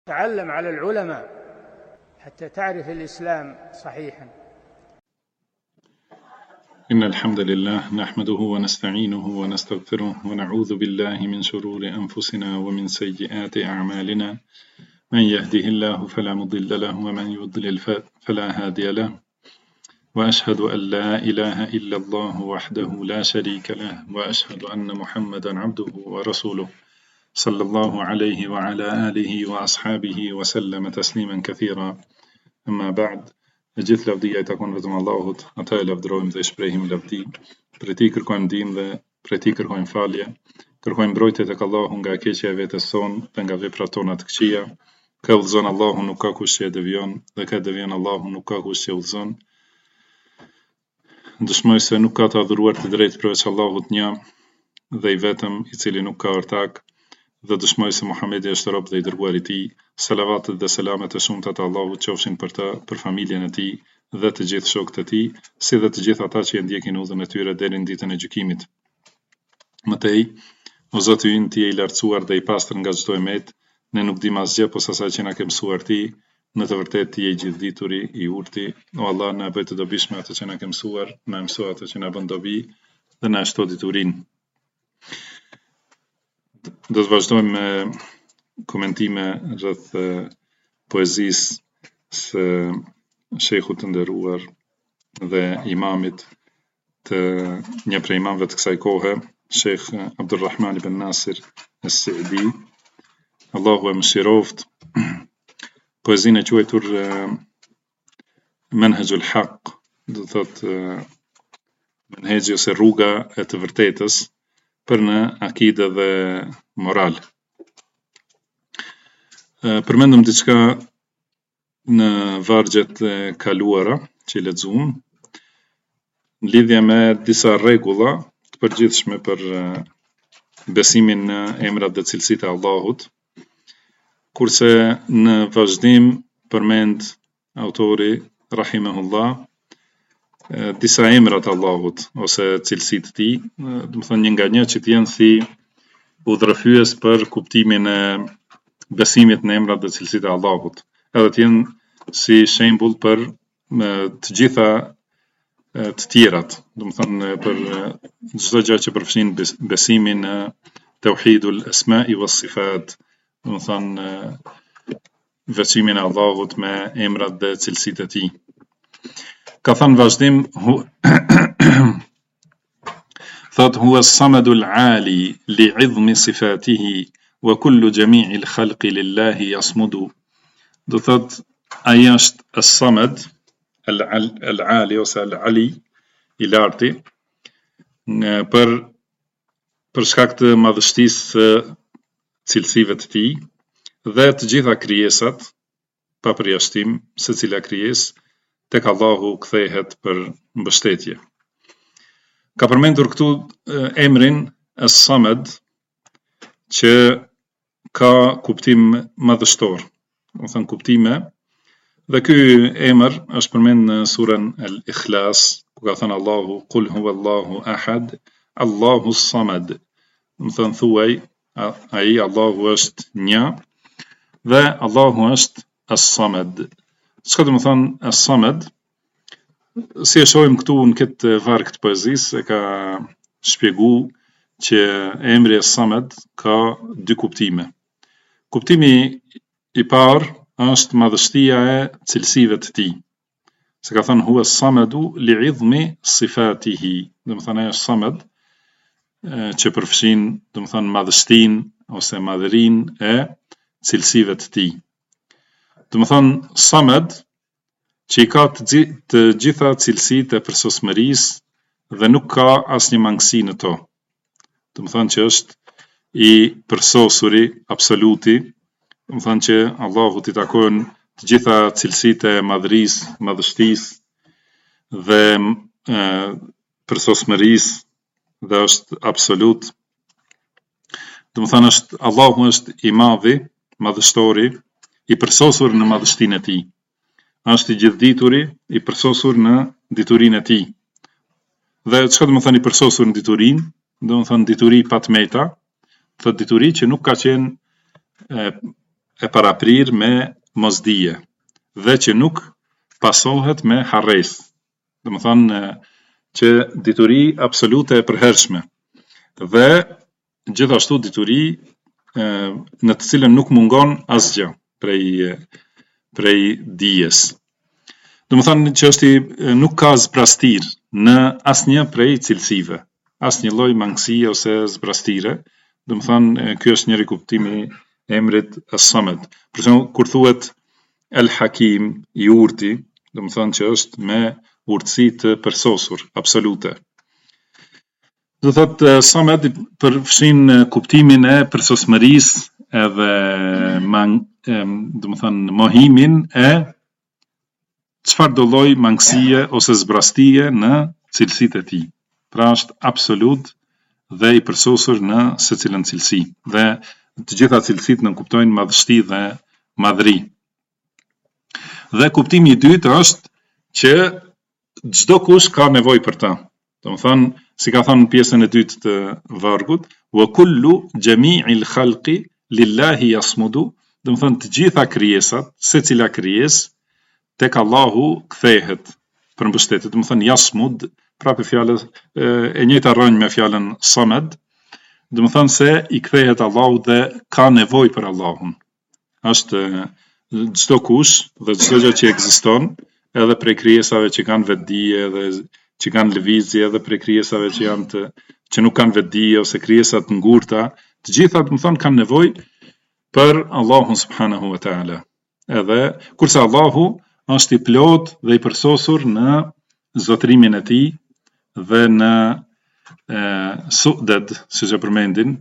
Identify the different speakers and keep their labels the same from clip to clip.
Speaker 1: تعلم على العلماء حتى تعرف الإسلام صحيحا.
Speaker 2: إن الحمد لله نحمده ونستعينه ونستغفره ونعوذ بالله من شرور أنفسنا ومن سيئات أعمالنا. من يهده الله فلا مضل له ومن يضلل فلا هادي له، وأشهد أن لا إله إلا الله وحده لا شريك له، وأشهد أن محمدا عبده ورسوله صلى الله عليه وعلى آله وأصحابه وسلم تسليما كثيرا. أما بعد, gjithë lavdia I takon vetëm Allahut, ata e lavdërojmë dhe shprehim lavdi. Prej Tij kërkojmë ndihmë dhe prej Tij kërkojmë falje. Kërkojmë mbrojtje tek Allahu nga keqja e vetes sonë dhe nga veprat tona të këqija. Ka udhëzon Allahu nuk ka kush që e devion, dhe ka devion Allahu nuk ka kush që udhëzon. Dëshmoj se nuk ka të adhuruar të drejtë përveç Allahut një dhe I vetëm, I cili nuk ka ortak, dhe dëshmoj se Muhamedi është rob dhe I dërguar I Tij. Salavatet dhe selamet e shumta të Allahut qofshin për të, për familjen e Tij dhe të gjithë shokët e Tij, si dhe të gjithë ata që e ndjekin udhën e tyre deri në ditën e gjykimit. Mëtej, o Zoti ynë, Ti je I lartësuar dhe I pastër nga çdo emet, ne nuk dim asgjë posa asaj që na ke mësuar Ti, në të vërtetë Ti je I gjithdituri, I urti. O Allah, na bëj të dobishme atë që na ke mësuar, na mëso atë që na bën dobi dhe na shto diturinë. Do të vazhdojmë me komentime rreth poezisë së shejkhut të nderuar dhe imamit të një prej imamëve të kësaj kohe, Sheikh Abdulrahman ibn Nasir as-Sa'di. Allahu e mëshiroft. Poezinë e quajtur Manhajul Haq, do të thotë menhexhi ose rruga e të vërtetës për në akide dhe moral. Përmendëm diçka në vargjet e kaluara që I lexuam në lidhje me disa rregulla të përgjithshme për besimin në emrat dhe cilësitë e Allahut, kurse në vazhdim përmend autori rahimahullah disa emrat të Allahut ose cilësitë të Tij, do të thonë një nga një që të jenë si udhërrëfyes për kuptimin e besimit në emrat dhe cilësitë e Allahut, edhe të jenë si shembull për të gjitha të tjerat, do të thonë për çdo gjë që përfshin besimin në tauhidul asma'i was sifat, do të thonë veçimin e Allahut me emrat dhe cilësitë e Tij. Ka thënë vazhdim thot huwa as-samadul ali li'idhmi sifatihi wa kullu jami'il khalqi lillahi yasmudu. Do thot ai është as-samad al-ali ose al-ali I larti për shkak të madhështisë së cilësive të Tij dhe të gjitha krijesat pa përjashtim, secila krijesë tek Allahu kthehet për mbështetje. Ka përmendur këtu emrin As-Samad që ka kuptim madhështor, do të thënë kuptime, dhe ky emër është përmendur në surën Al-Ikhlas, ku ka thënë Allahu Qul huwallahu ahad, Allahu as-Samad. Do të thënë thuaj, ai Allahu është një dhe Allahu është As-Samad. Çka do të thonë As-Samad? Si e shohim këtu në këtë varg të poezisë, e ka shpjeguar që emri As-Samad ka dy kuptime. Kuptimi I parë është madhështia e cilësive të Tij. Se ka thënë huwa as-samadu li'idhmi sifatihi. Do të thonë ai është Samad që përfshin, do të thonë madhështinë ose madhërinë e cilësive të Tij. Do të thonë Samad që I ka të gjitha cilësitë e përsosmërisë dhe nuk ka asnjë mangësi në to. Do të thonë që është I përsosuri absoluti, do të thonë që Allahut I takojnë të gjitha cilësitë e madhërisë, madhështisë dhe përsosmërisë dhe është absolut. Do të thonë është Allahu është I madhi, madhështori, I përsosur në madhështinë e Tij. Është I gjithdituri, I përsosur në diturinë e Tij. Dhe çka do të thonë I përsosur në diturinë? Do të thonë dituri pa tmeta, thotë dituri që nuk ka qenë e paraprir me mosdije dhe që nuk pasohet me harres. Dhe më thonë që dituri absolute e përhershme dhe gjithashtu dituri në të cilën nuk mungon asgjë prej dijes. Dhe më thonë që nuk ka zbrastir në asnjë prej cilësive, asnjë lloj mangësie ose zbrastire. Dhe më thonë ky është njëri kuptimi i emrit As-Samad. Për shembull kur thuhet El-Hakim, i urti, dhe më thonë që është me urtësi të përsosur, absolute. Do thotë Samad përfshin kuptimin e përsosmërisë edhe do më thonë mohimin e çfarëdo lloj mangësie ose zbrastie në cilësitë e tij. Pra është absolut dhe i përsosur në secilën cilësi dhe të gjitha cilësitë nënkuptojnë madhështi dhe madhëri. Dhe kuptimi i dytë është që çdo kush ka nevojë për ta. Do të thonë, si ka thënë në pjesën e dytë të vargut, wa kullu jami'il khalqi lillahi yasmudu, do të thonë të gjitha krijesat, secila krijesë tek Allahu kthehet për mbështetje. Do të thonë yasmud, prapë fjalës e njëjta rrënjë me fjalën samad, do të thonë se i kthehet Allahu dhe ka nevojë për Allahun. Është çdo kush dhe çdo gjë që ekziston, edhe prej krijesave që kanë vetdije dhe që kanë lëvizje, edhe prej krijesave që nuk kanë vetdije ose krijesa të ngurta, të gjitha do të thonë kanë nevojë për Allahun subhanahu wa taala. Edhe kurse Allahu është i plot dhe i përsosur në zotërimin e tij dhe në su'dad, siç e përmendin,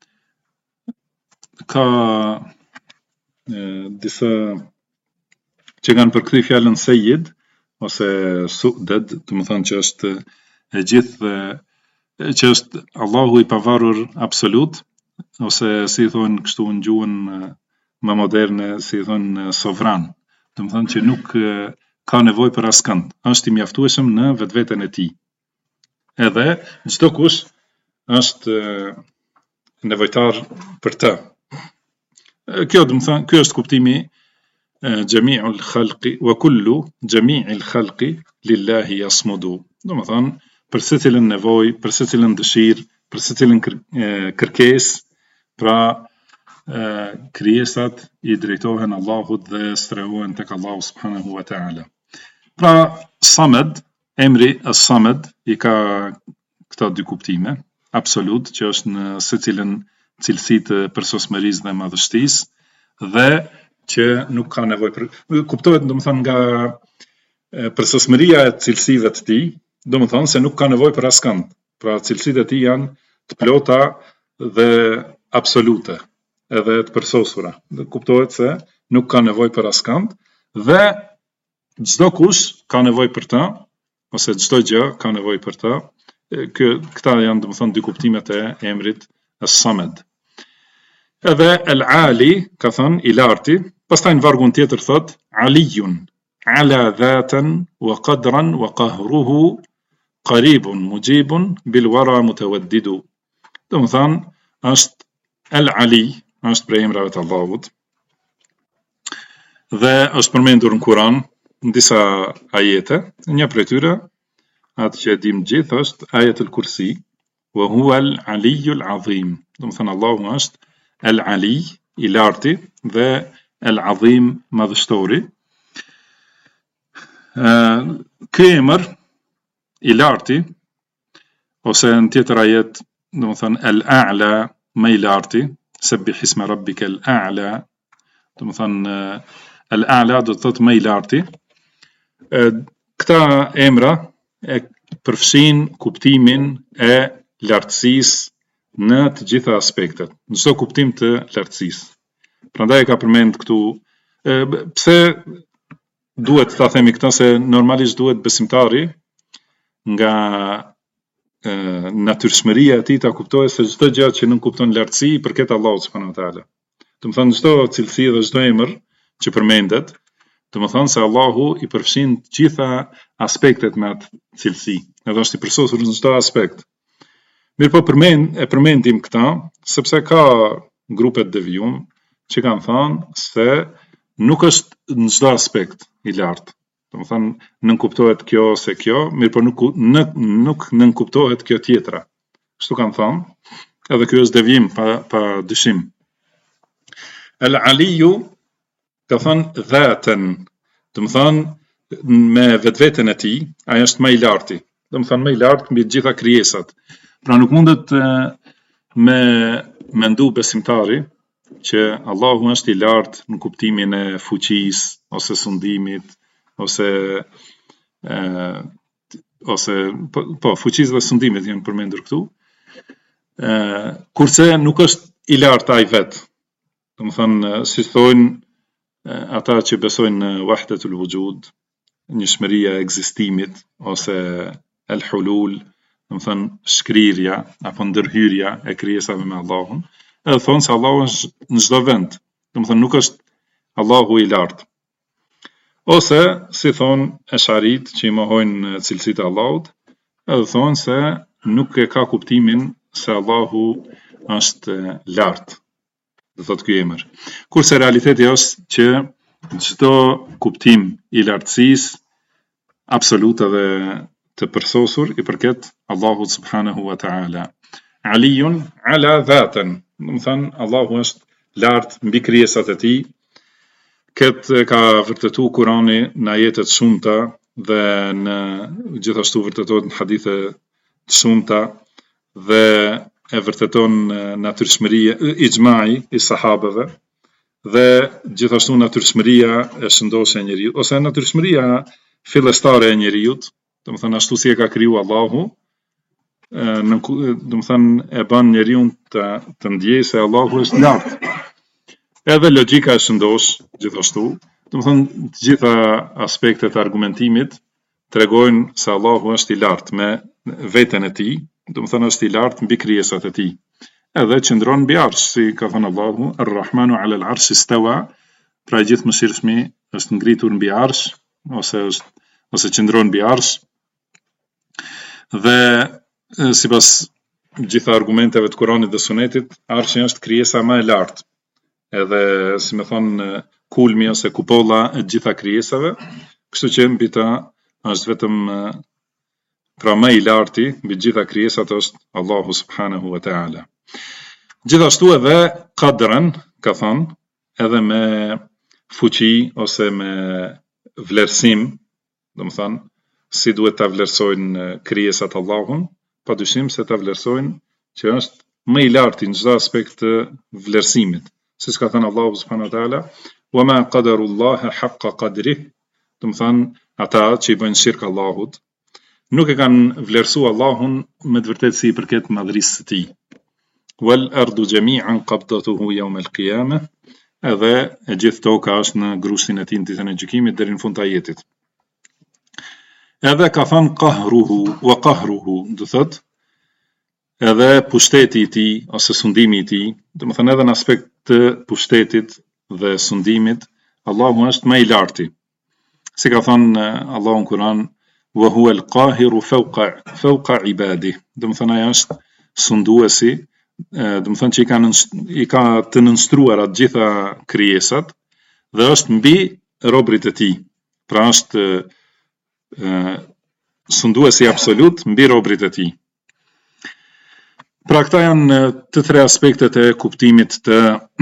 Speaker 2: ka disa që kanë përkthy fjalën sejid ose su'dad, do të thonë që është e gjithë që është Allahu i pavarur absolut, ose si thonë kështu në gjuhën më moderne, si thonë sovran. Do të thonë që nuk ka nevojë për askënd, është i mjaftueshëm në vetveten e tij. Edhe çdo kush është nevojtar për të. Kjo do të thonë, ky është kuptimi jami'ul khalqi wa kullu jami'il khalqi lillahi yasmudu. Do të thonë për secilën nevojë, për secilën dëshirë, për secilën kërkesë, pra krijesat i drejtohen Allahut dhe strehohen tek Allahu subhanahu wa taala. Pra Samad, emri As-Samad i ka këto dy kuptime, absolut, që është në secilën cilësi të përsosmërisë dhe madhështisë dhe që nuk ka nevojë për kuptohet domethënë nga përsosmëria e cilësive të tij, domethënë se nuk ka nevojë për askënd. Pra cilësitë e tij janë të plota dhe absolute, edhe të përsosura. Dhe kuptohet se nuk ka nevojë për askënd dhe çdo kush ka nevojë për ta, ose çdo gjë ka nevojë për ta. Këta janë domethënë dy kuptimet e emrit As-Samad. Edhe El-Ali ka thënë i larti, pastaj në vargun tjetër thot Aliyun ala dhatan wa qadran wa qahruhu qaribun mujibun bil wara mutawaddidu. Domethënë është El-Ali, është prej emrave të Allahut dhe është përmendur në Kur'an në disa ajete. Një prej tyre, atë që e dim gjithë, është ajetul Kursi, wa huwa al-Aliyyul Azim. Domethënë Allahu është El-Ali, i larti, dhe El-Azim, madhështori. Ky emër i larti, ose në tjetër ajet, domethënë El-A'la, më i larti, sebbih isma rabbika el-a'la, domethënë el-a'la do të thotë më i larti. Këta emra e përfshin kuptimin e lartësisë në të gjitha aspektet, në çdo kuptim të lartësisë. Prandaj ka përmend këtu pse duhet ta themi këtë, se normalisht duhet besimtari nga natyrshmëria e tij ta kuptojë se çdo gjë që nuk kupton lartësi i përket Allahut subhanahu wa taala. Do të thonë çdo cilësi dhe çdo emër që përmendet, do të thonë se Allahu i përfshin të gjitha aspektet me atë cilësi, edhe është i përsosur në çdo aspekt. Mirë po përmendim këta, sepse ka grupe të devijuar që kanë thënë se nuk është në çdo aspekt i lartë. Domethënë nënkuptohet kjo ose kjo, mirë po nuk nënkuptohet kjo tjetra. Kështu kanë thënë, edhe ky është devijim pa dyshim. El Aliju ka thënë dhaten, domethënë me vetveten e tij, ai është më i larti. Domethënë më i lartë mbi të gjitha krijesat. Pra nuk mundet me mendu besimtari që Allahu është i lartë në kuptimin e fuqisë ose sundimit ose fuqisë dhe sundimit janë përmendur këtu. Kurse nuk është i lartë ai vet. Domethënë si thonë ata që besojnë në wahdatul wujud, njëshmëria e ekzistimit ose el-hulul, domethënë shkrirja apo ndërhyrja e krijesave me Allahun, edhe thonë se Allahu është në çdo vend. Domethënë nuk është Allahu i lartë. Ose si thonë esharit që i mohojnë cilësitë e Allahut, edhe thonë se nuk e ka kuptimin se Allahu është lartë. Do thotë ky emër. Kurse realiteti është që çdo kuptim i lartësisë absolute dhe të përsosur i përket Allahut subhanahu wa ta'ala. Alijun ala dhaten. Domethënë Allahu është lartë mbi krijesat e tij. Këtë ka vërtetuar Kurani në ajete të shumta dhe në gjithashtu vërtetohet në hadithe të shumta dhe e vërteton natyrshmëria ixhmai i sahabeve dhe gjithashtu natyrshmëria e shëndoshë e njeriut ose natyrshmëria fillestare e njeriut, domethënë ashtu si e ka kriju Allahu, domethënë e bën njeriun të ndjejë se Allahu është lartë. Edhe logjika e shëndosh gjithashtu, domethënë të gjitha aspektet e argumentimit tregojnë se Allahu është i lartë me veten e tij, domethënë është i lartë mbi krijesat e tij. Edhe qëndron mbi arsh, si ka thënë Allahu, Ar-Rahmanu 'ala al-'arshi istawa, pra i gjithë mëshirshmi është ngritur mbi arsh ose qëndron mbi arsh. Dhe sipas gjitha argumenteve të Kuranit dhe Sunetit, arshi është krijesa më e lartë. Edhe si më thonë kulmi ose kupolla e gjitha krijesave, kështu që mbi ta është vetëm pra më i larti mbi gjitha krijesat është Allahu subhanahu wa ta'ala. Gjithashtu edhe qadran, ka thënë, edhe me fuqi ose me vlerësim, domethënë si duhet ta vlerësojnë krijesat Allahun, padyshim se ta vlerësojnë që është më i larti në çdo aspekt të vlerësimit. Siç ka thënë Allahu subhanahu wa ta'ala, "Wa ma qadarullaha haqqa qadrih", domethënë ata që i bëjnë shirk Allahut, nuk e kanë vlerësuar Allahun me të vërtetë si i përket madhërisë së tij. Wal ardu jami'an qabdatuhu yawm al-qiyamah, edhe e gjithë toka është në grushtin e tij në ditën e gjykimit deri në fund të ajetit. Edhe ka thënë qahruhu wa qahruhu, do thotë edhe pushteti i tij ose sundimi i tij, domethënë edhe në aspekt të pushtetit dhe sundimit, Allahu është më i larti. Si ka thënë Allahu në Kur'an, wa huwa al-qahiru fawqa ibadihi, domethënë ai është sunduesi, domethënë që i ka të nënstruar atë gjitha krijesat dhe është mbi robrit e tij. Pra është sunduesi absolut mbi robrit e tij. Pra këta janë të tre aspektet e kuptimit të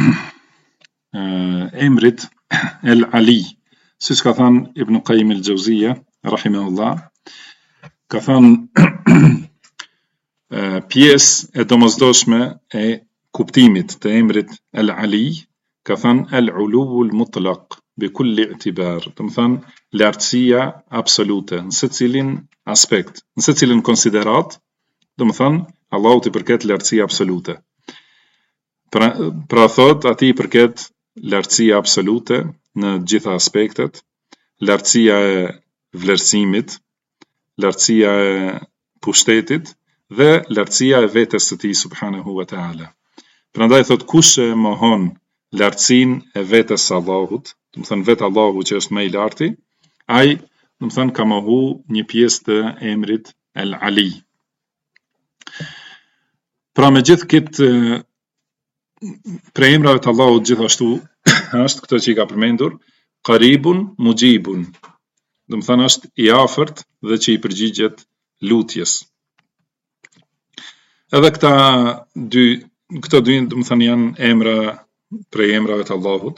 Speaker 2: emrit El Ali. Siç ka thënë Ibn Qayyim al-Jauziyja, rahimahullah, ka thënë pjesë e domosdoshme e kuptimit të emrit El Ali, ka thënë El-Uluwul Mutlaq bi kulli i'tibar, domethënë lartësia absolute në secilin aspekt, në secilin konsiderat, domethënë Allahu i përket lartësia absolute. Pra thot atij i përket lartësia absolute në gjitha aspektet, lartësia e vlerësimit, lartësia e pushtetit dhe lartësia e vetes së tij subhanahu wa ta'ala. Prandaj thot kush e mohon lartësinë e vetes së Allahut, do të thënë vetë Allahu që është më i larti, ai do të thënë ka mohu një pjesë të emrit El Ali. Pra me gjithë këtë prej emrave të Allahut gjithashtu është këto që i ka përmendur, qaribun mujibun. Do të thënë është i afërt dhe që i përgjigjet lutjes. Edhe këto dy do të thënë janë emra prej emrave të Allahut.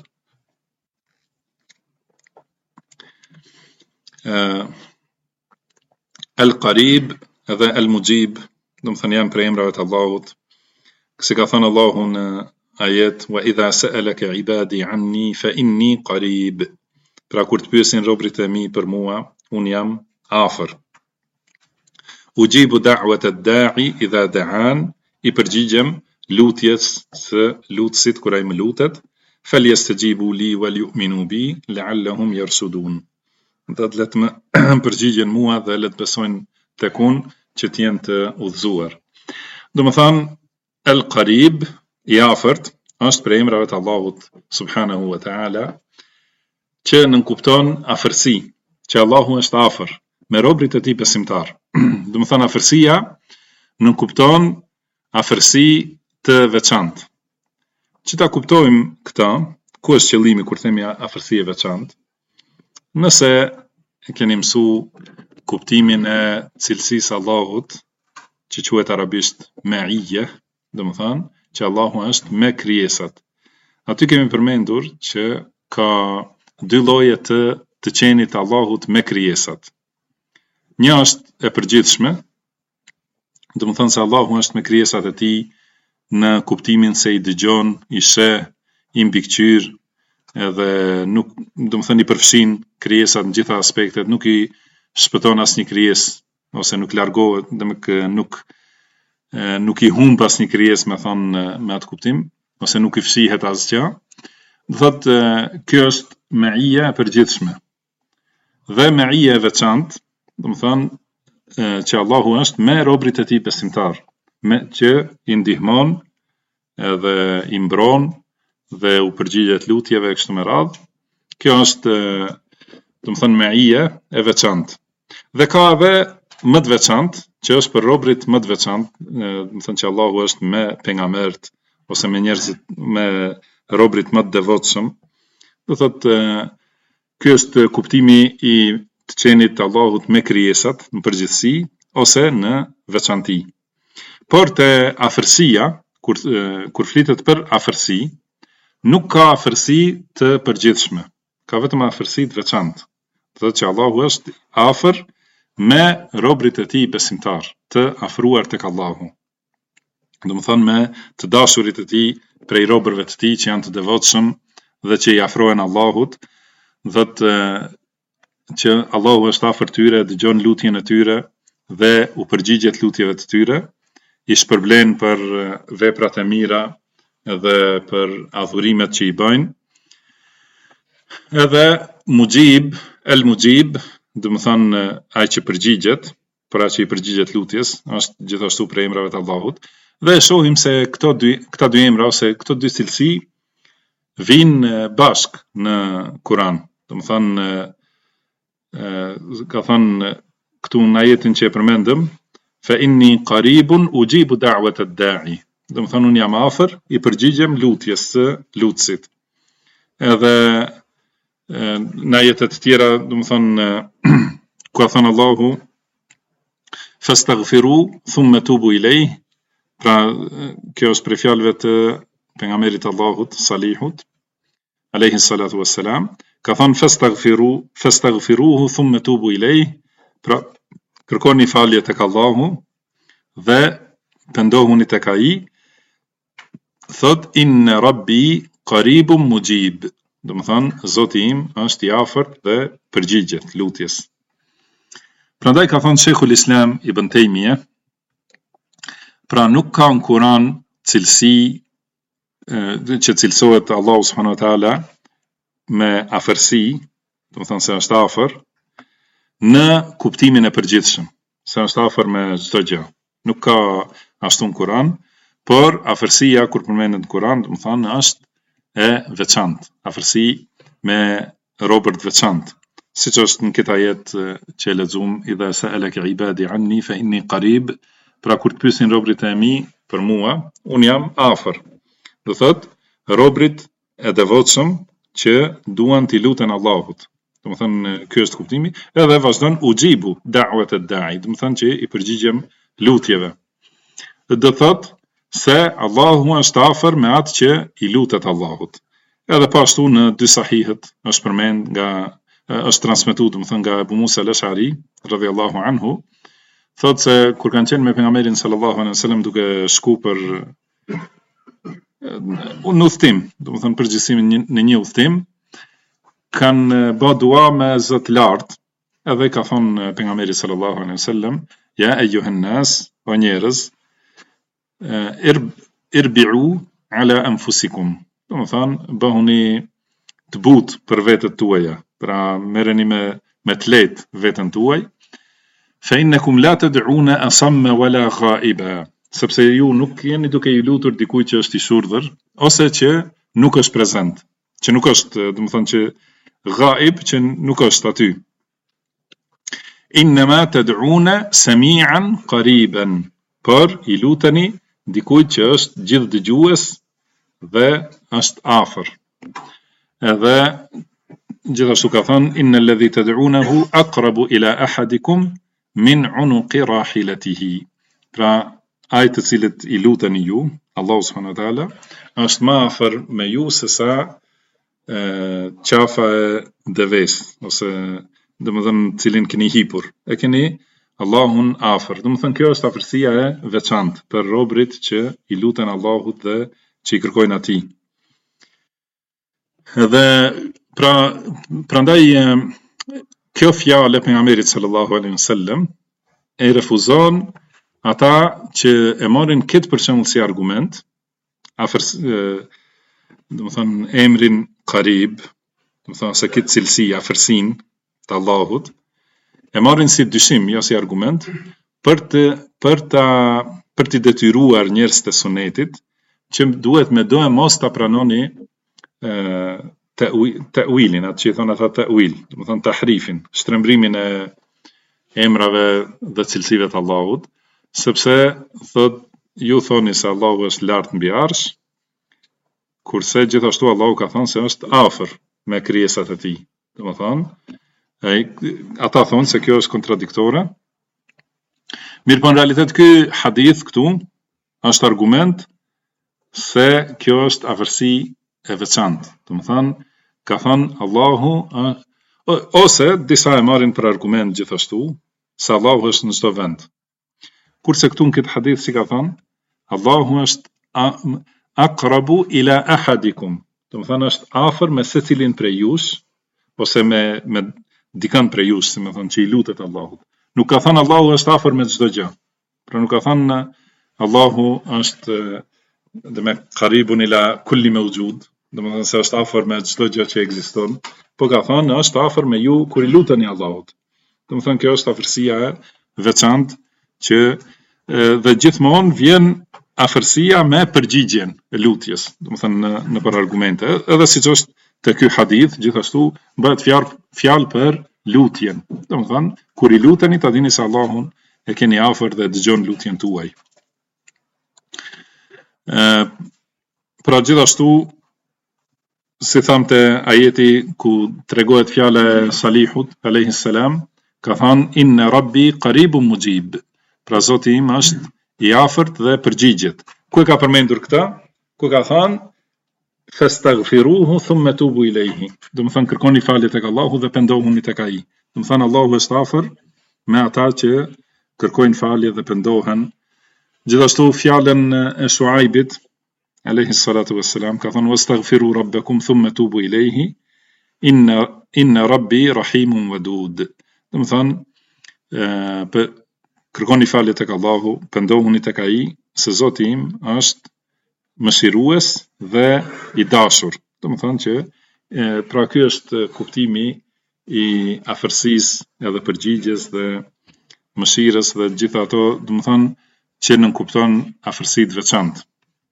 Speaker 2: Al-Qarib edhe Al-Mujib, do të thënë janë prej emrave të Allahut. Si ka thënë Allahu në ajet, wa idha sa'alaka ibadi anni fa inni qarib. Pra kur të pyesin robërit e mi për mua, unë jam afër. Ujibu da'wat ad-da'i idha da'an, i përgjigjem lutjes së lutësit kur ai më lutet, falyastajibu li wal yu'minu bi la'allahum yarsudun. Do të letë më përgjigjen mua dhe le të besojnë tek unë që të jenë të udhëzuar. Do të thënë Al-Qarib, i afërt, është prej emrave të Allahut subhanahu wa ta'ala, që nënkupton afërsi, që Allahu është afër me robërit e tij besimtar. Do të thënë afërsia nënkupton afërsi të veçantë. Që ta kuptojmë këtë, ku është qëllimi kur themi afërsi e veçantë? Nëse e keni mësu kuptimin e cilësisë Allahut, që quhet arabisht ma'iyya, do të thënë që Allahu është me krijesat. Aty kemi përmendur që ka dy lloje të qenit të Allahut me krijesat. Një është e përgjithshme, do të thënë se Allahu është me krijesat e tij në kuptimin se i dëgjon, i sheh, i mbikëqyr, edhe nuk, do të thënë i përfshin krijesat në gjitha aspektet, nuk i shpëton asnjë krijesë ose nuk largohet, nuk i humb asnjë krijesë, me thonë me atë kuptim, ose nuk i fshihet asgjë. Do thotë kjo është ma'iyya e përgjithshme. Dhe ma'iyya e veçantë, do të thonë që Allahu është me robërit e tij besimtar, që i ndihmon edhe i mbron dhe u përgjigjet lutjeve kështu me radhë. Kjo është, do të thënë ma'iyya e veçantë. Dhe ka edhe më të veçantë, që është për robërit më të veçantë, do të thënë që Allahu është me pejgamberët ose me njerëzit, me robërit më të devotshëm. Do thotë ky është kuptimi i të qenit të Allahut me krijesat në përgjithësi ose në veçanti. Por te afërsia, kur flitet për afërsi, nuk ka afërsi të përgjithshme, ka vetëm afërsi të veçantë. Do thotë që Allahu është afër me robërit e tij besimtar, të afruar tek Allahu. Do të thënë me të dashurit e tij prej robërve të tij që janë të devotshëm dhe që i afrohen Allahut, dhe që Allahu është afër tyre, dëgjon lutjen e tyre dhe u përgjigjet lutjeve të tyre, i shpërblen për veprat e mira dhe për adhurimet që i bëjnë. Edhe Mujib, El-Mujib, do të thënë ai që përgjigjet, pra që i përgjigjet lutjes, është gjithashtu prej emrave të Allahut. Dhe shohim se këta dy emra ose këto dy cilësi vinë bashk në Kur'an. Do të thënë ka thënë këtu në ajetin që e përmendëm, fa inni qaribun ujibu da'wat ad-da'i. Do të thënë unë jam afër, i përgjigjem lutjes së lutësit. Edhe në ajetet të tjera, do të thënë ku ka thënë Allahu fastaghfiru thumma tubu ilayh. Pra kjo është prej fjalëve të pejgamberit Allahut Salihut alayhi salatu wassalam, ka thënë fastaghfiruhu thumma tubu ilayh. Pra kërkoni falje tek Allahu dhe pendohuni tek ai. Thot inna rabbi qaribun mujib. Do të thënë Zoti im është i afërt dhe përgjigjet lutjes. Prandaj ka thënë Sheikhul Islam Ibn Taymiyah, pra nuk ka në Kur'an cilësi që cilësohet Allahu subhanahu wa taala me afërsi, do të thënë se është afër në kuptimin e përgjithshëm, se është afër me çdo gjë. Nuk ka ashtu në Kur'an, por afërsia kur përmendet në Kur'an, do të thënë është e veçantë, afërsi me robër të veçantë. Siç është në këtë ajet që e lexuam, idha sa'alaka ibadi anni fa inni qarib, pra kur të pyesin robërit e mi për mua, un jam afër. Do thot, robrit e devotshëm që duan t'i luten Allahut. Do të thënë, ky është kuptimi, edhe vazhdon ujibu da'wat ad-da'i, do të thënë që i përgjigjem lutjeve. Do thot se Allahu është afër me atë që i lutet Allahut. Edhe pashtu në dy sahihet është përmend nga është transmetuar, do të thënë, nga Abu Musa al-Ash'ari radhiyallahu anhu, thot se kur kanë qenë me pejgamberin sallallahu alaihi wasallam duke shku për në udhtim, do të thënë përgjithësimi në një udhtim, kanë bë dua me Zot lart, edhe ka thonë pejgamberi sallallahu alaihi wasallam, ja ayyuhan nas, o njerëz, irbi'u ala anfusikum. Do të thënë, bëhuni të butë për vetët tuaja, pra merreni me të lehtë veten tuaj. Fa innakum la tad'una asamma wala ghaiba, sepse ju nuk jeni duke i lutur dikujt që është i shurdhër ose që nuk është prezent, që nuk është, do të thënë që ghaib, që nuk është aty. Innama tad'una sami'an qariban, por i luteni dikujt që është gjithë dëgjues dhe është afër. Edhe gjithashtu ka thënë, innal ladhi tad'unahu aqrabu ila ahadikum min unuqi rahilatihi. Pra, ai të cilët i luteni ju, Allahu subhanahu wa taala, është më afër me ju se sa qafa e deves, ose domethënë cilin keni hipur. E keni Allahun afër. Domethënë kjo është afërsia e veçantë për robrit që i luten Allahut dhe që i kërkojnë atij. Edhe prandaj kjo fjalë e pejgamberit sallallahu alaihi wasallam e refuzon ata që e marrin këtë për shembull si argument, domethënë emrin qarib, domethënë se këtë cilësi, afërsinë të Allahut, e marrin si dyshim, jo si argument, për t'i detyruar njerëzit e sunetit që duhet me do e mos ta pranoni ta'wilin, atë që i thonë ata ta'wil, domethënë tahrifin, shtrembrimin e emrave dhe cilësive të Allahut, sepse thot ju thoni se Allahu është lart mbi arsh, kurse gjithashtu Allahu ka thënë se është afër me krijesat e tij. Domethënë, ata thonë se kjo është kontradiktore. Mirë, po në realitet ky hadith këtu është argument se kjo është afërsi e veçantë. Domethënë, ka thënë Allahu, ose disa e marrin për argument gjithashtu se Allahu është në çdo vend. Kurse këtu në këtë hadith si ka thënë, Allahu është aqrabu ila ahadikum. Domethënë është afër me secilin prej jush, ose me dikën prej jush, si më thënë, që i lutet Allahut. Nuk ka thënë Allahu është afër me çdo gjë. Pra nuk ka thënë Allahu është dhe me qaribun ila kulli mawjud, domethënë se është afër me çdo gjë që ekziston, po ka thënë është afër me ju kur i luteni Allahut. Domethënë kjo është afërsia e veçantë që dhe gjithmonë vjen afërsia me përgjigjen e lutjes, domethënë në për argumente, edhe siç është te ky hadith, gjithashtu bëhet fjalë për lutjen. Domethënë kur i luteni ta dini se Allahun e keni afër dhe dëgjon lutjen tuaj. Pra gjithashtu, si thamte ajeti ku tregohet fjala e Salihut alayhi salam, ka thënë inna rabbi qaribun mujib. Pra Zoti im është i afërt dhe përgjigjet. Ku e ka përmendur këtë? Ku ka thënë fastaghfiruhu thumma tubu ilayhi. Domethënë kërkoni falje tek Allahu dhe pendohuni tek ai. Domethënë Allahu është afër me ata që kërkojnë falje dhe pendohen. Gjithashtu fjalën e Shuaibit alayhi salatu wassalam ka thënë wastaghfiru rabbakum thumma tubu ilayhi inna rabbi rahimun wadud. Domethënë kërkoni falje tek Allahu, pendohuni tek ai, se Zoti im është mëshirues dhe i dashur. Domethënë që pra ky është kuptimi i afërsisë edhe përgjigjes dhe mëshirës dhe gjitha ato, domethënë që nënkupton afërsi të veçantë.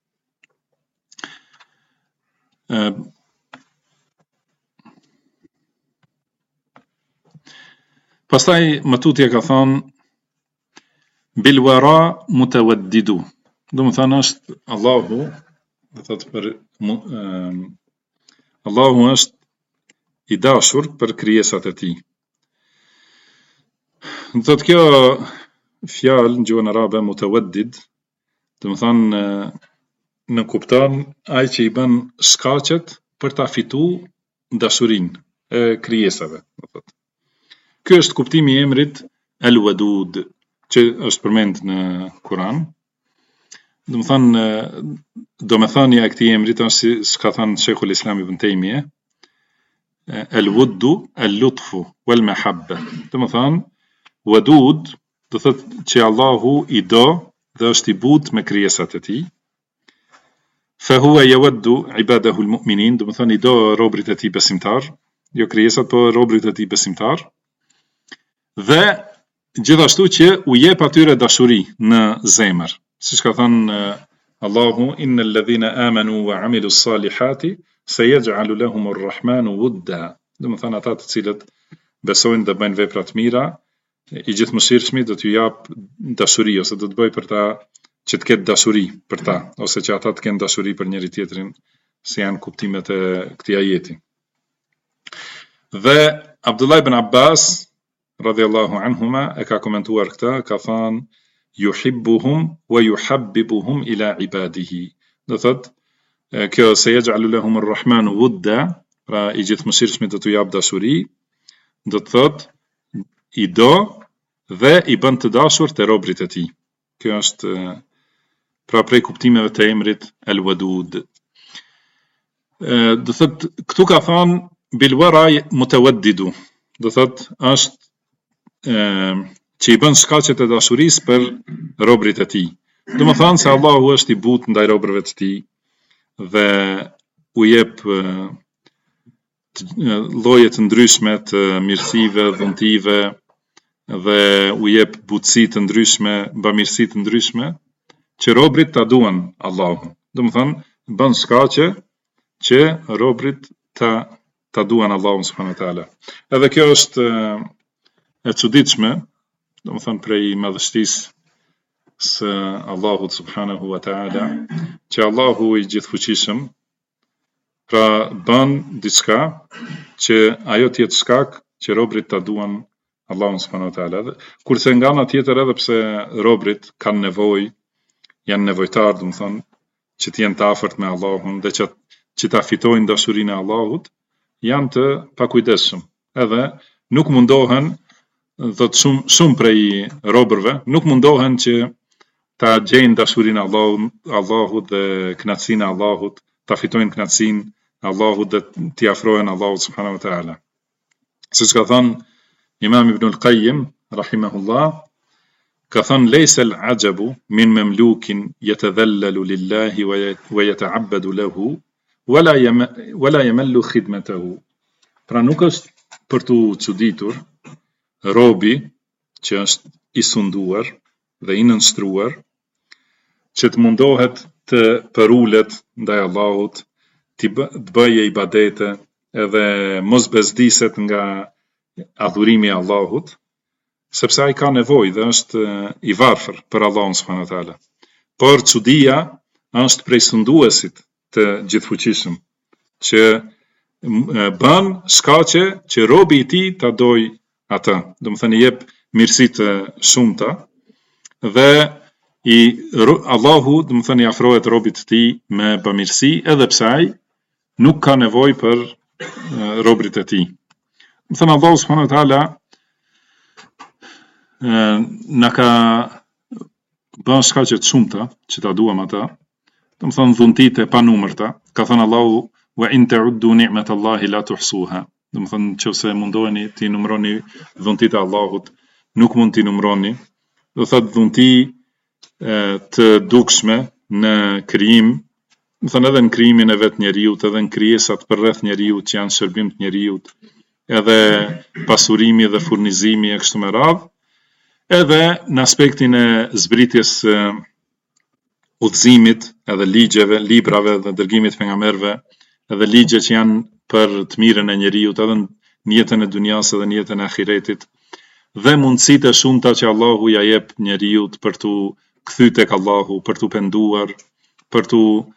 Speaker 2: Pastaj Matutja ka thonë bil wara mutawaddidu. Domethënë është Allahu do thotë për Allahu është i dashur për krijesat e tij. Do thotë kjo fjalë në gjuhën arabe mutawaddid, do të thonë në kupton ai që i bën shkaqet për ta fituar dashurinë e krijesave, do thotë. Ky është kuptimi i emrit Al-Wadud, që është përmend në Kur'an. Do të thonë domethënia e këtij emri është si ka thënë Sheikhul Islam Ibn Taymiyah, Al-Wuddu Al-Lutfu Wal-Mahabba. Do të thonë Wadud do thotë që Allahu i do dhe është i butë me krijesat e tij. Fa huwa yawaddu ibadahu al-mu'minin, do të thonë i do robërit e tij besimtar, jo krijesat, po robërit e tij besimtar. Dhe gjithashtu që u jep atyre dashuri në zemër, siç ka thënë Allahu, innal ladhina amanu wa amilus salihati sayaj'alu lahum ar-rahmanu wudda. Do të thonë ata të cilët besojnë dhe bëjnë vepra të mira, i gjithëmëshirshmi do t'ju jap dashuri, ose do të bëj për ta që të ketë dashuri për ta, ose që ata të kenë dashuri për njëri tjetrin, si janë kuptimet e këtij ajeti. Dhe Abdullah ibn Abbas radhiyallahu anhuma e ka komentuar këtë, ka thënë yuhibbuhum wa yuhabbibuhum ila ibadihi. Do thotë kjo se yaj'alu lahum ar-rahmanu wudda, pra i gjithëmëshirshmi do t'u jap dashuri, do të thotë i do dhe i bën të dashur të robërit e tij. Kjo është pra prej kuptimeve të emrit Al-Wadud. Do thotë këtu ka thënë bil wara mutawaddidu, do thotë është që i bën shkaqet e dashurisë për robërit e tij. Do të thonë se Allahu është i butë ndaj robërve të tij dhe u jep lloje të ndryshme të mirësive, dhuntive dhe u jep butësi të ndryshme, bamirësi të ndryshme që robërit ta duan Allahun. Do të thonë bën shkaqe që robërit ta duan Allahun subhanahu wa taala. Edhe kjo është e çuditshme, do të thonë prej madhështisë së Allahut subhanahu wa taala, që Allahu i gjithfuqishëm pra bën diçka që ajo të jetë shkak që robërit ta duan Allahun subhanahu wa taala. Kurse nga ana tjetër, edhe pse robërit kanë nevojë, janë nevojtar, do të thonë, që të jenë të afërt me Allahun dhe që ta fitojnë dashurinë e Allahut, janë të pakujdesshëm. Edhe nuk mundohen, thot shumë prej robërve, nuk mundohen që ta gjejnë dashurinë e Allahut dhe kënaqësinë e Allahut, ta fitojnë kënaqësinë e Allahut dhe t'i afrohen Allahut subhanahu wa taala. Siç ka thënë Imam Ibn al-Qayyim rahimahullah, ka thënë lejse al-ajabu min memlukin yatadhallalu lillahi wa yata'abbadu lahu wala yamallu khidmatahu. Pra nuk është për tu çuditur robi që është i sunduar dhe i nënstruar, që të mundohet të përulet ndaj Allahut, të bëje ibadete edhe mos bezdiset nga adhurimi i Allahut, sepse ai ka nevojë dhe është i varfër për Allahun subhanahu wa taala. Por çudia është prej sunduesit të gjithfuqishëm, që bën shkaqe që robi i tij ta doj atë. Do të thënë i jep mirësi të shumta dhe Allahu, do të thënë i afrohet robit të tij me bamirësi, edhe pse ai nuk ka nevojë për robrit e tij. Do të thënë Allahu subhanahu wa taala na ka bën shkaqe të shumta që ta duam ata, do të thonë dhuntitë e panumërta. Ka thënë Allahu wa in ta'uddu ni'matallahi la tuhsuha. Do të thonë nëse mundoheni ti numëroni dhuntitë e Allahut, nuk mund t'i numëroni. Do thotë dhunti të dukshme në krijim, do thonë edhe në krijimin e vet njeriu, edhe në krijesat përreth njeriu që janë shërbim të njeriu, edhe pasurimi dhe furnizimi e kështu me radhë, edhe në aspektin e zbritjes udhëzimit, edhe ligjeve, librave dhe dërgimit pejgamberëve, edhe ligje që janë për të mirën e njeriu, edhe në jetën e dunjas edhe në jetën e ahiretit, dhe mundësitë e shumta që Allahu ja jep njeriu për tu kthy tek Allahu, për tu penduar, për tu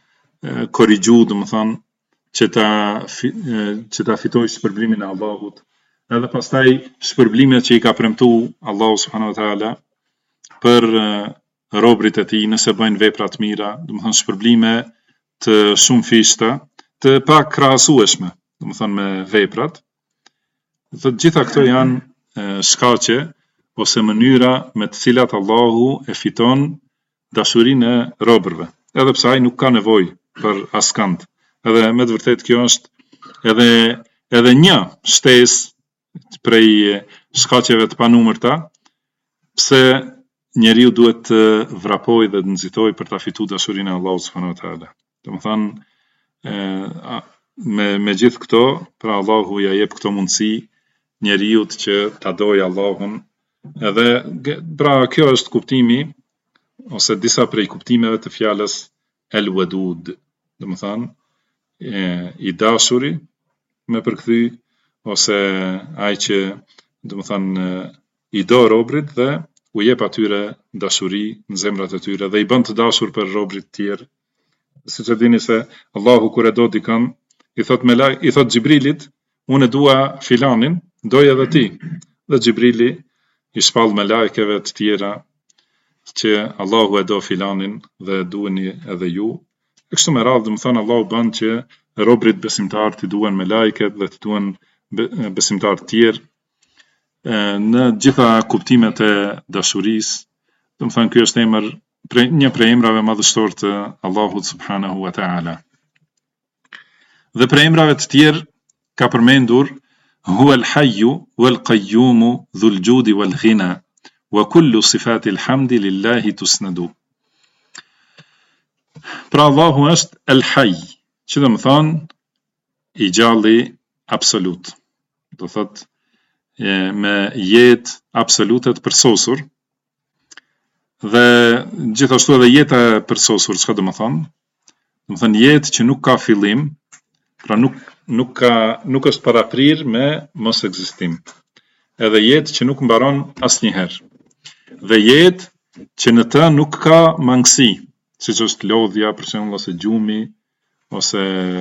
Speaker 2: korrigju, domethënë që ta fitojë shpërblimin e Allahut. Edhe pastaj shpërblimet që i ka premtuar Allahu subhanahu wa taala për robrit e tij nëse bëjnë vepra të mira, domethënë shpërblime të shumë fishta, të pa krahasueshme, domethënë me veprat. Dhe të gjitha këto janë shkaqe ose mënyra me të cilat Allahu e fiton dashurinë e robërve, edhe pse ai nuk ka nevojë për askënd. Edhe me të vërtetë kjo është edhe një shtesë prej shkaqeve të panumërta pse njeriu duhet të vrapojë dhe të nxitojë për ta fituar dashurinë e Allahut subhanahu wa taala. Domethënë me gjithë këto, pra Allahu ja jep këto mundësi njeriu që ta dojë Allahun. Edhe pra kjo është kuptimi ose disa prej kuptimeve të fjalës El Wadud, domethënë i dashuri me përkthy ose ai që domethënë i do robrit dhe u jep atyre dashuri në zemrat e tyre dhe i bën të dashur për robrit tjerë. Siç e dini se Allahu kur e do dikën i thot Xhibrilit, unë e dua filanin, doj edhe ti. Dhe Xhibrili i shpall me lajkeve të tjera që Allahu e do filanin dhe duheni edhe ju. E kështu me radhë, domethënë Allahu bën që robrit besimtar të duhen me lajket dhe të duhen besimtar të tjerë në gjitha kuptimet e dashurisë. Domethënë ky është emër një prej emrave madhështor të Allahut subhanahu wa taala. Dhe prej emrave të tjerë ka përmendur Huwa al-hayyu wal-qayyumu dhul judi wal-ghina wa kullu sifati al-hamdi lillahi tusnadu. Pra Allahu është al-hayy, që do të thonë i gjalli absolut. Do thotë me jetë absolute të përsosur. Dhe gjithashtu edhe jeta e përsosur, çka do të thonë? Do të thonë jetë që nuk ka fillim, pra nuk është paraprir me mos ekzistim. Edhe jetë që nuk mbaron asnjëherë. Dhe jetë që në të nuk ka mangësi, siç është lodhja, për shembull, ose gjumi, ose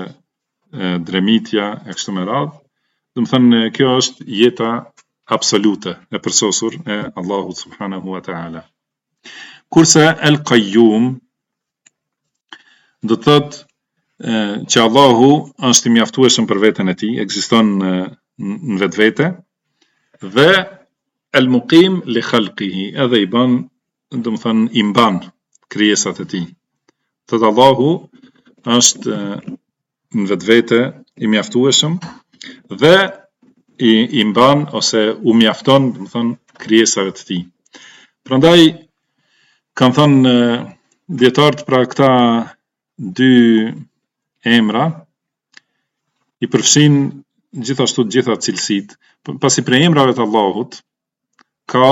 Speaker 2: dremitja e kështu me radhë. Do të thënë kjo është jeta absolute e përsosur e Allahut subhanahu wa taala. Kurse El Qayyum do të thotë që Allahu është i mjaftueshëm për veten e tij, ekziston në vetvete dhe El Muqim li khalqihi, edhe i bën, domethënë i mban krijesat e tij. Thotë Allahu është në vetvete i mjaftueshëm dhe i mban ose u mjafton, domethënë krijesave të tij. Prandaj kanë thënë dietarët pra këta dy emra i përfshin gjithashtu të gjitha cilësitë. Pasi prej emrave të Allahut ka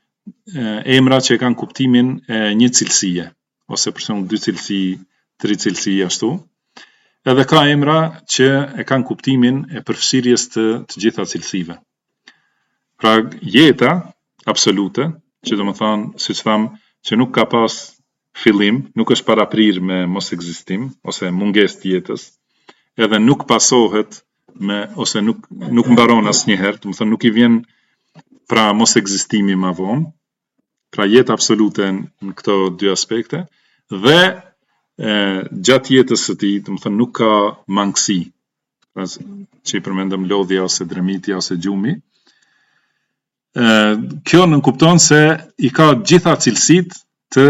Speaker 2: emra që kanë kuptimin e një cilësie, ose për shembull dy cilësi, tri cilësi ashtu. Edhe ka emra që e kanë kuptimin e përfshirjes të gjitha cilësive. Pra jeta absolute, që do të thonë, siç tham, që nuk ka pas fillim, nuk është paraprir me mos ekzistim ose mungesë të jetës, edhe nuk pasohet me ose nuk mbaron asnjëherë, do të thonë nuk i vjen pra mos ekzistimi më vonë, pra jetë absolute në këto dy aspekte, dhe gjatë jetës së tij, do të thonë nuk ka mangësi, pra që i përmendëm lodhja ose dremitja ose gjumi. Kjo nënkupton se i ka gjitha cilësitë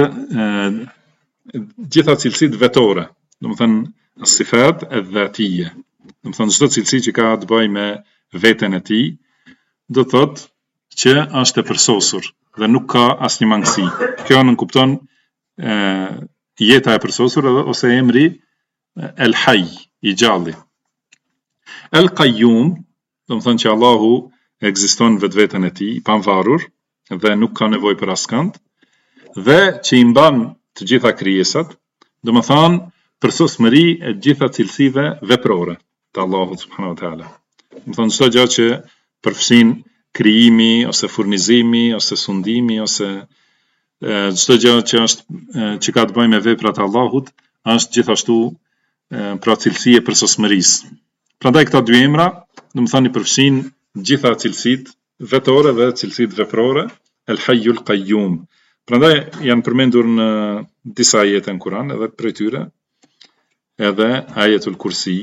Speaker 2: vetore, do të thënë as-sifat adh-dhatiyya. Do të thënë çdo cilësi që ka të bëjë me veten e tij, do thotë që është e përsosur dhe nuk ka asnjë mangësi. Kjo nënkupton jeta e përsosur ose emri El-Hayy, i gjalli. El-Qayyum, do të thënë që Allahu ekziston vetveten e tij, i pavarur dhe nuk ka nevojë për askënd, dhe që i mban të gjitha krijesat, do të thonë përsosmëri e gjitha cilësive veprore të Allahut subhanahu wa taala. Do të thonë çdo gjë që përfshin krijimi ose furnizimi ose sundimi ose çdo gjë që ka të bëjë me veprat e Allahut, është gjithashtu pra cilësi e përsosmërisë. Prandaj këta dy emra, do të thënë, përfshin gjitha cilësitë vetore dhe cilësitë veprore, El Hayyul Qayyum. Prandaj janë përmendur në disa ajete në Kur'an, edhe prej tyre edhe Ajetul Kursi.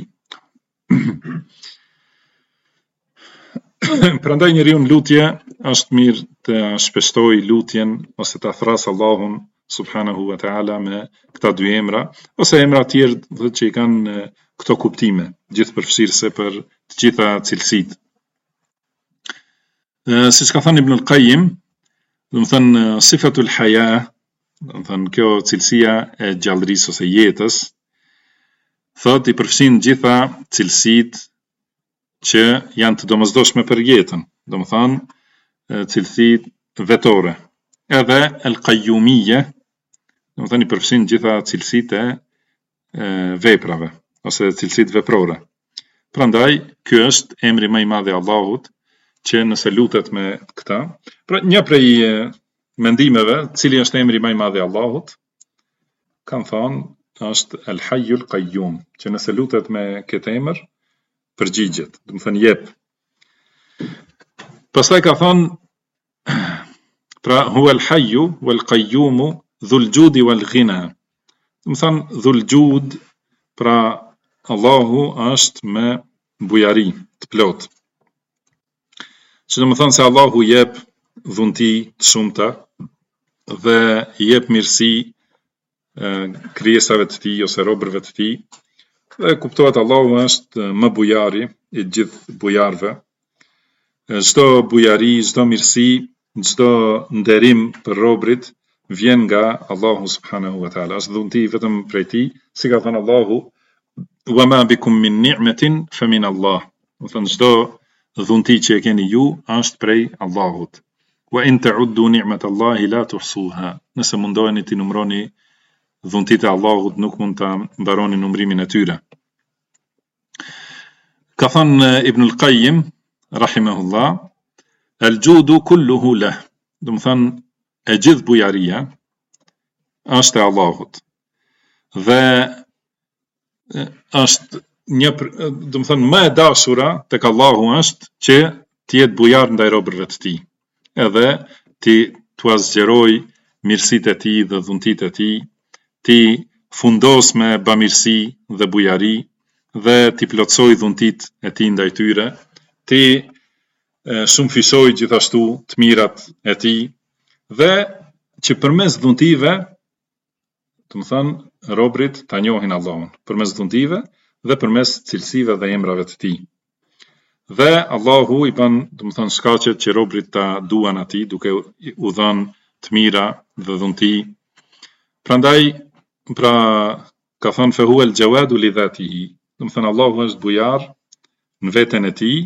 Speaker 2: Prandaj njeriu në lutje është mirë të shpeshtoj lutjen ose të afras Allahun subhanahu wa ta'ala me këta dy emra, ose emra tjerë që i kanë këto kuptime, gjithë përfshirëse për të gjitha cilësitë. Siç ka thënë Ibn al-Qayyim, do të thënë sifatul haya, do të thënë kjo cilësia e gjallërisë ose jetës, thotë i përfshin gjitha cilësitë që janë të domosdoshme për jetën, do të thënë cilësitë vetore. Edhe el-qayyumiyya, do të thënë i përfshin gjitha cilësitë e veprave ose cilësitë veprore. Prandaj ky është emri më i madh i Allahut, që nëse lutet me këta, pra një prej mendimeve, cili është emri më i madh i Allahut, kanë thënë është El Hayyul Qayyum, që nëse lutet me këtë emër, përgjigjet, do të thënë jep. Pastaj ka thënë, pra huwa El Hayyu wal Qayyum dhul judi wal ghina. Do të thënë dhul jud, pra Allahu është me bujari të plotë. Që do të thënë se Allahu jep dhunti të shumta dhe jep mirësi krijesave të tij ose robërve të tij. Dhe kuptohet Allahu është më bujari i gjithë bujarëve. Çdo bujari, çdo mirësi, çdo nderim për robrit vjen nga Allahu subhanahu wa taala. Është dhunti vetëm prej tij, si ka thënë Allahu, wa ma bikum min ni'matin fa min Allah. Do thënë çdo dhunti që e keni ju është prej Allahut. Wa in ta'uddu ni'matallahi la tuhsuha. Nëse mundoheni të numëroni dhuntit e Allahut, nuk mund ta mbaroni numërimin e tyre. Ka thënë Ibn al-Qayyim rahimahullah, al-judu kulluhu lah. Do të thënë e gjithë bujaria është e Allahut. Dhe është do të thënë më e dashura tek Allahu është që të jetë bujar ndaj robërve të tij. Edhe t'u azgjeroj mirësitë e tij dhe dhuntitë e tij, ti fundos me bamirësi dhe bujari dhe ti plotësoj dhuntitë e tij ndaj tyre, ti shumëfishoj gjithashtu të mirat e tij dhe që përmes dhuntive, do të thënë robrit ta njohin Allahun, përmes dhuntive dhe përmes cilësive dhe emrave të tij. Dhe Allahu i bën, do të thënë, shkaqet që robrit ta duan atij duke u dhënë të mira dhe dhunti. Prandaj, pra ka thënë fa huwa al-jawadu li dhatihi. Do të thënë Allahu është bujar në veten e tij.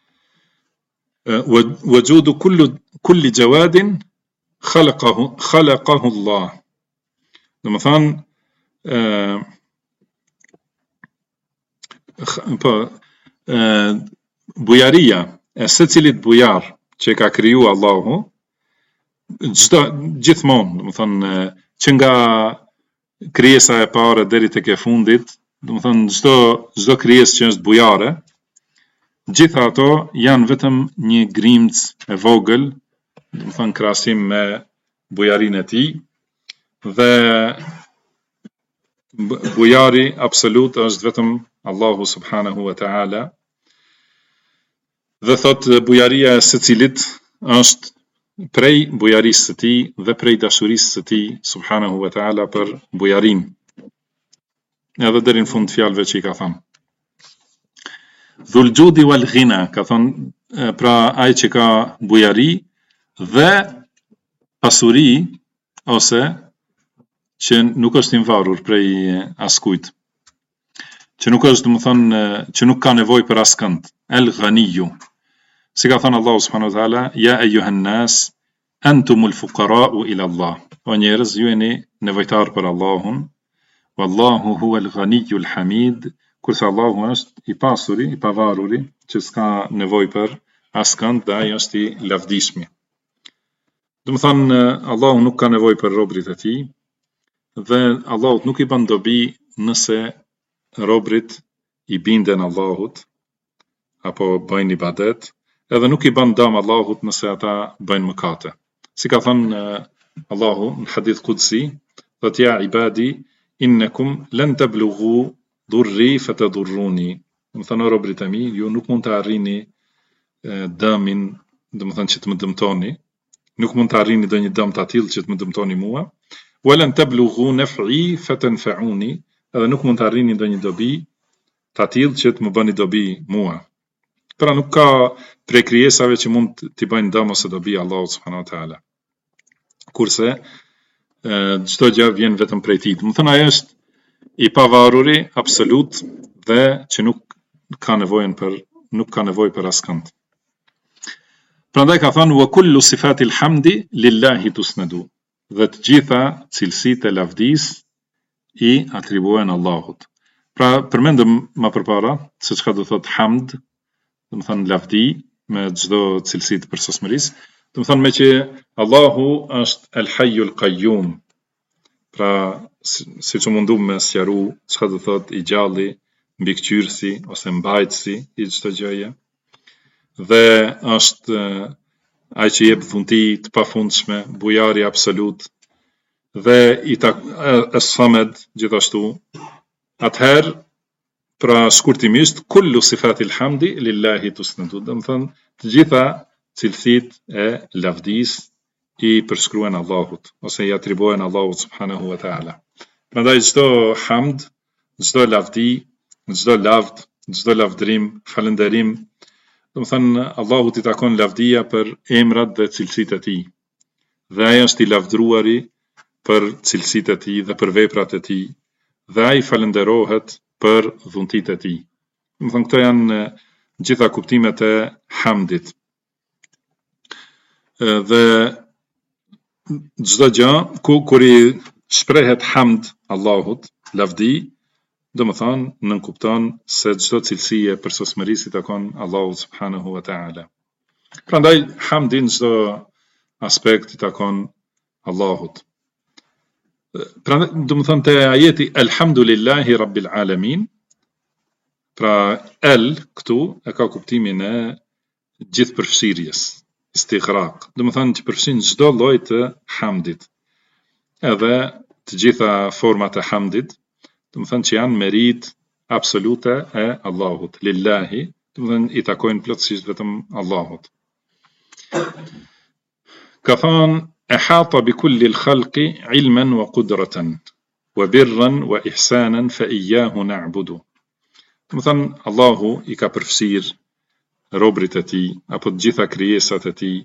Speaker 2: Wajudu kulli jawadin khalaqahu Allah. Do të thënë bujaria e secilit bujar që ka kriju Allahu, gjithmonë, do të thënë që nga krijesa e parë deri tek e fundit, do të thënë çdo krijesë që është bujare, gjitha ato janë vetëm një grimc e vogël, do të thënë krahasim me bujarinë e tij, dhe bujari absolut është vetëm Allahu subhanahu wa ta'ala. Dhe thot bujaria e secilit është prej bujarisë së tij dhe prej dashurisë së tij subhanahu wa ta'ala për bujarin. Edhe deri në fund fjalëve që i ka thënë. Dhul judi wal ghina, ka thënë pra ai që ka bujari dhe pasuri, ose që nuk është i varur prej askujt. Që nuk është, do të thënë, që nuk ka nevojë për askënd. El Ghaniyu. Si ka thënë Allahu subhanahu wa taala, ya ayyuhan nas antumul fuqara'u ila Allah. O njerëz, ju jeni nevojtar për Allahun. Wallahu huwal Ghaniyul Hamid. Kurse Allahu është i pasuri, i pavaruri, që s'ka nevojë për askënd dhe ai është i lavdishmi. Do të thënë Allahu nuk ka nevojë për robrit e tij dhe Allahu nuk i bën dobi nëse robrit i binden Allahut, apo bëjnë ibadet, edhe nuk i bën dëm Allahut nëse ata bëjnë mëkate. Si ka thënë Allahu në hadith qudsi, thot ja ibadi innakum lan tablughu dhurri fatadurruni. Do të thënë robrit e mi, ju nuk mund të arrini dëmin, do të thënë që të më dëmtoni, nuk mund të arrini ndonjë dëm të tillë që të më dëmtoni mua, walan tablughu naf'i fatanfa'uni, edhe nuk mund të arrini ndonjë dobi të tillë që të më bëni dobi mua. Pra nuk ka prej krijesave që mund t'i bëjnë dëm ose dobi Allahu subhanahu wa taala. Kurse çdo gjë vjen vetëm prej tij. Do të thënë ai është i pavaruri absolut dhe që nuk ka nevojë për askënd. Prandaj ka thënë wa kullu sifatil hamdi lillahi tusnadu. Dhe të gjitha cilësitë e lavdisë i atribuohen Allahut. Pra përmendëm më përpara se çka do thot hamd, do të thënë lavdi me çdo cilësi të përsosmërisë, do të thënë me që Allahu është el hayyul qayyum. Pra siç u mundu me sqaru çka do thot i gjalli, mbikëqyrësi ose mbajtësi i çdo gjëje. Dhe është ai që jep dhunti të pafundshme, bujari absolut, dhe es-samed gjithashtu. Atëherë, pra shkurtimisht, kullu sifatil hamdi lillahi tusnadu. Do të thënë të gjitha cilësitë e lavdisë i përshkruhen Allahut ose i atribuohen Allahut subhanahu wa taala. Prandaj çdo hamd, çdo lavdi, çdo lavd, çdo lavdrim, falënderim, do të thënë Allahut i takon lavdia për emrat dhe cilësitë e tij. Dhe ai është i lavdruari për cilësitë e tij dhe për veprat e tij. Dhe ai falënderohet për dhuntitë e tij. Do të thënë këto janë gjitha kuptimet e hamdit. Dhe çdo gjë kur i shprehet hamd Allahut, lavdi, do të thënë nënkupton se çdo cilësi e përsosmërisë i takon Allahut subhanahu wa taala. Prandaj hamdi në çdo aspekt i takon Allahut. Pra do të thënë te ajeti Elhamdulillahi Rabbil Alamin, pra el këtu e ka kuptimin e gjithë përfshirjes, istighraq. Do të thënë që përfshin çdo lloj të hamdit. Edhe të gjitha format e hamdit, do të thënë që janë merit absolute e Allahut. Lillahi, do të thënë i takojnë plotësisht vetëm Allahut. Ka thënë ahata bi kulli al-khalqi ilman wa qudratan wa birran wa ihsanan fa iyyahu na'budu. Do të thënë Allahu i ka përfshir robrit e tij apo të gjitha krijesat e tij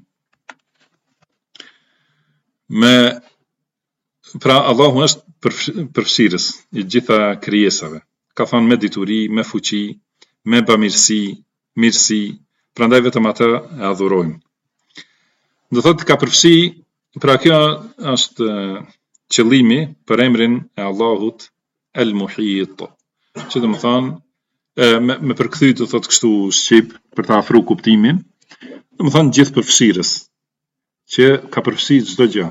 Speaker 2: me, pra Allahu është përfshirës i gjitha krijesave. Ka thënë me dituri, me fuqi, me bamirësi, mirësi, prandaj vetëm atë e adhurojmë. Do thotë ka përfshi, pra kjo është qëllimi për emrin e Allahut El-Muhit, që do të thonë me përkthy do thotë kështu shqip për ta afruar kuptimin, do të thonë gjithë përfshirës, që ka përfshi çdo gjë.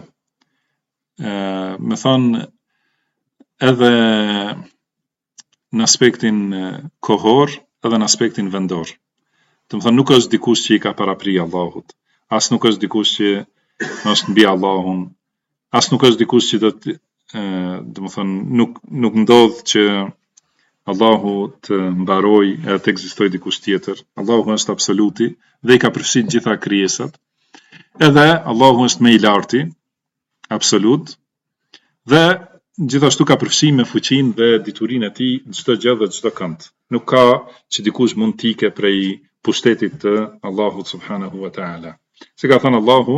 Speaker 2: Me thonë edhe në aspektin kohor edhe në aspektin vendor. Do të thonë nuk është dikush që i ka parapri Allahut, as nuk është dikush që është mbi Allahun, as nuk është dikush që do të thonë nuk ndodh që Allahu të mbaroj e të ekzistojë dikush tjetër. Allahu është absoluti dhe i ka përfshirë gjitha krijesat. Edhe Allahu është më i larti, absolut, dhe gjithashtu ka përfshirë me fuqinë dhe diturinë e tij çdo gjë dhe çdo kënd. Nuk ka që dikush mund të ikë prej pushtetit të Allahut subhanahu wa taala. Si ka thënë Allahu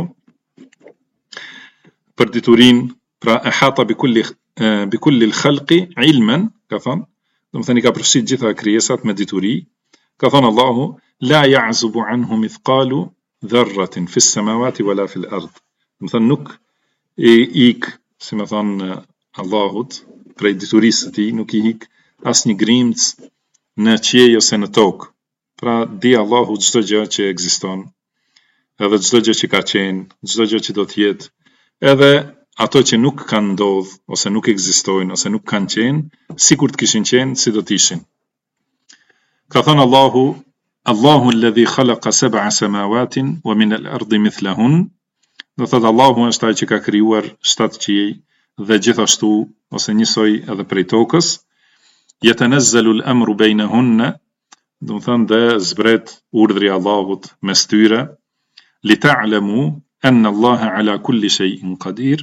Speaker 2: për diturinë, pra ahata bi kulli al-khalqi ilman, ka thënë, do të thënë i ka përfshirë gjitha krijesat me dituri. Ka thënë Allahu la ya'zubu anhu mithqalu dharratin fi as-samawati wala fi al-ard. Do të thënë nuk ik, si më thënë Allahut, prej diturisë së tij, nuk i ik asnjë grimc në qiell ose në tokë. Pra di Allahu çdo gjë që ekziston, edhe çdo gjë që ka qenë, çdo gjë që do të jetë, edhe ato që nuk kanë ndodh, ose nuk ekzistojnë, ose nuk kanë qenë, sikur të kishin qenë, si do të ishin. Ka thënë Allahu, Allahu alladhi khalaqa sab'a samawatin wa min al-ardi mithlahun. Do thotë Allahu është ai që ka krijuar 7 qiell dhe gjithashtu ose njësoj edhe prej tokës. Yatanazzalu al-amru baynahunna, do të thonë dhe zbret urdhri i Allahut mes tyre, li ta'lamu anna Allaha ala kulli shay'in qadir,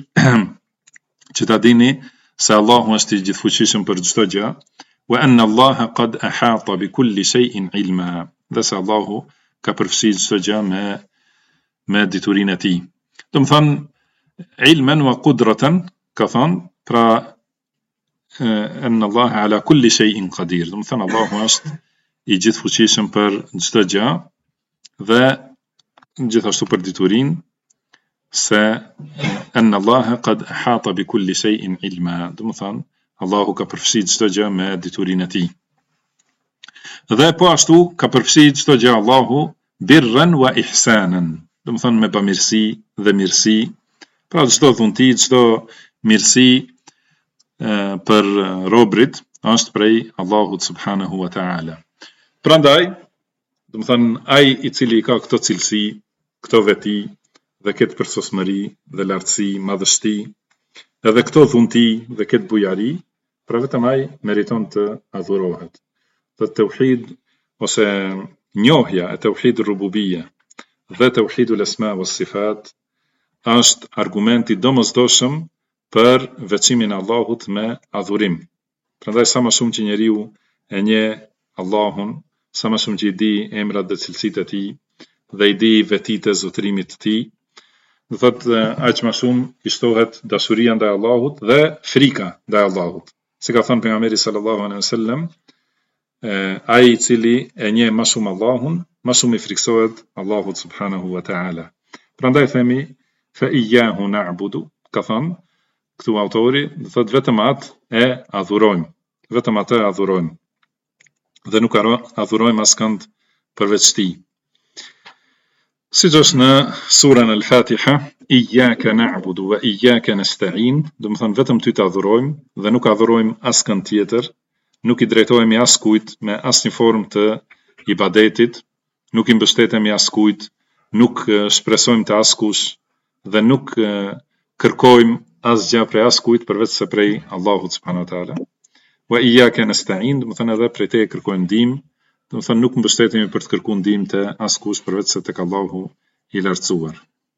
Speaker 2: që ta dini se Allahu është i gjithfuqishëm për çdo gjë, wa anna Allaha qad ahata bi kulli shay'in ilma, dhe se Allahu ka përfshirë çdo gjë me diturinë e tij. Do të thonë ilman wa qudratan, ka thonë pra anna Allaha ala kulli shay'in qadir, do të thonë Allahu është i gjithfuqishëm për çdo gjë dhe gjithashtu për diturinë, se anna Allaha qad ahata bi kulli shay'in ilma, do të thonë Allahu ka përfshirë çdo gjë me diturinë e tij. Dhe po ashtu ka përfshirë çdo gjë Allahu birran wa ihsanan, do të thonë me bamirësi dhe mirësi, pra çdo dhunti, çdo mirësi për robrit është prej Allahut subhanahu wa ta'ala. Prandaj, do të thonë ai i cili ka këto cilësi, këto veti dhe këtë përsosmëri dhe lartësi, madhështi, edhe këto dhunti dhe këtë bujari, pra vetëm ai meriton të adhurohet. Dhe tauhid ose njohja e tauhidit rububia dhe tauhidul asma was sifat është argumenti domosdoshëm për veçimin e Allahut me adhurim. Prandaj sa më shumë që njeriu e njeh Allahun, sa më shumë që i di emrat dhe cilësitë e tij dhe i di vetitë e zotërimit të tij, do thotë aq më shumë i shtohet dashuria ndaj Allahut dhe frika ndaj Allahut. Si ka thënë pejgamberi sallallahu alaihi wasallam, ai i cili e njeh më shumë Allahun, më shumë i friksohet Allahut subhanahu wa ta'ala. Prandaj themi fa iyyahu na'budu, ka thënë këtu autori, do thotë vetëm atë e adhurojmë, vetëm atë e adhurojmë dhe nuk adhurojmë askënd përveç tij. Siç është në surën Al-Fatiha, iyyaka na'budu wa iyyaka nasta'in, do të thonë vetëm ty të adhurojmë dhe nuk adhurojmë askënd tjetër, nuk i drejtohemi askujt me asnjë formë të ibadetit, nuk i mbështetemi askujt, nuk shpresojmë të askush dhe nuk kërkojmë asgjë prej askujt përveç se prej Allahut subhanahu wa taala. Wa iyyaka nasta'in, do të thonë edhe prej teje kërkojmë ndihmë, do të thonë nuk mbështetemi për të kërkuar ndihmë te askush përveç se tek Allahu i lartësuar.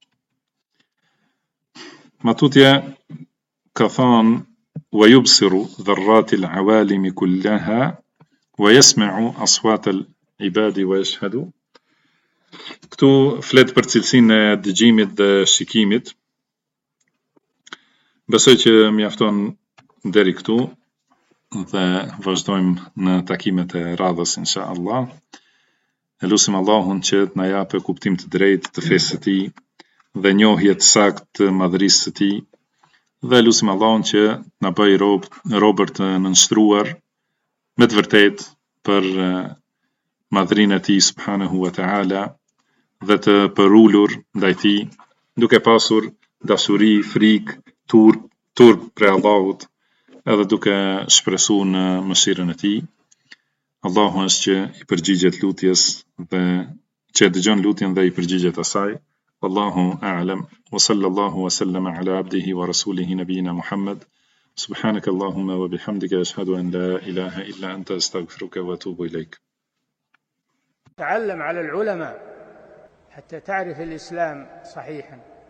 Speaker 2: Matutje ka thënë wa yubsiru dharrati al-awalimi kullaha wa yasma'u aswat al-ibadi wa yashhadu. Këtu flet për cilësinë e dëgjimit dhe shikimit. Besoj që mjafton deri këtu dhe vazhdojmë në takimet e radhës inshallah. Elusim Allahun që të na japë kuptim të drejtë të fesë së tij dhe njohje të saktë të madhërisë së tij. Dhe elusim Allahun që na bëj robër të nënshtruar me të vërtetë për madhërinë e tij subhanahu wa ta'ala dhe të përulur ndaj tij, duke pasur dashuri, frikë, turp për Allahut, edhe duke shpresuar në mëshirën e tij. Allahu është që i përgjigjet lutjes dhe që dëgjon lutjen dhe i përgjigjet asaj. Wallahu a'lam, wa sallallahu wa sallama ala abdihi wa rasulihi nabiyina Muhammad. Subhanaka Allahumma wa bihamdika ashhadu an la ilaha illa anta astaghfiruka wa atubu ilayk.
Speaker 1: تعلم على العلماء حتى تعرف الإسلام صحيحا.